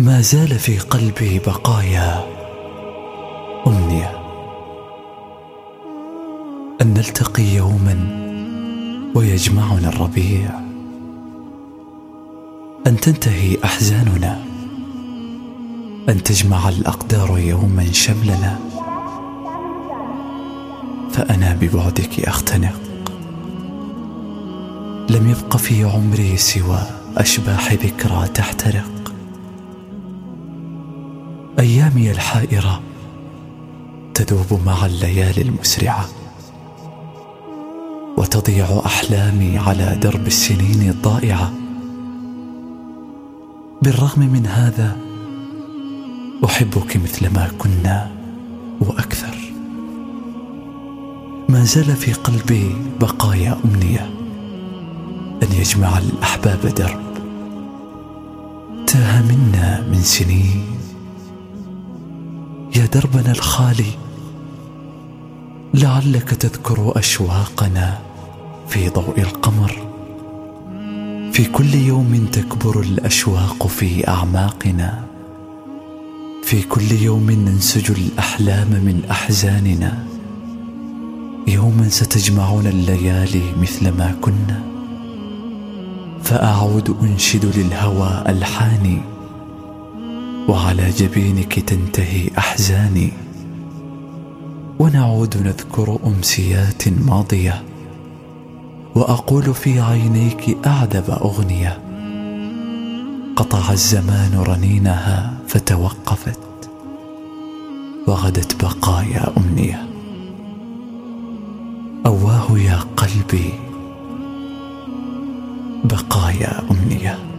ما زال في قلبي بقايا أمنية أن نلتقي يوما ويجمعنا الربيع، أن تنتهي أحزاننا، أن تجمع الأقدار يوما شملنا. فأنا ببعدك أختنق، لم يبق في عمري سوى أشباح ذكرى تحترق. أيامي الحائرة تذوب مع الليالي المسرعة، وتضيع أحلامي على درب السنين الضائعة. بالرغم من هذا أحبك مثل ما كنا وأكثر. ما زال في قلبي بقايا أمنية أن يجمع الأحباب درب تاه منا من سنين. يا دربنا الخالي، لعلك تذكر أشواقنا في ضوء القمر. في كل يوم تكبر الأشواق في أعماقنا، في كل يوم ننسج الأحلام من أحزاننا. يوما ستجمعنا الليالي مثل ما كنا، فأعود أنشد للهوى ألحاني، وعلى جبينك تنتهي أحزاني. ونعود نذكر أمسيات ماضية، وأقول في عينيك أعذب أغنية. قطع الزمان رنينها فتوقفت، وغدت بقايا أمنية. أواه يا قلبي، بقايا أمنية.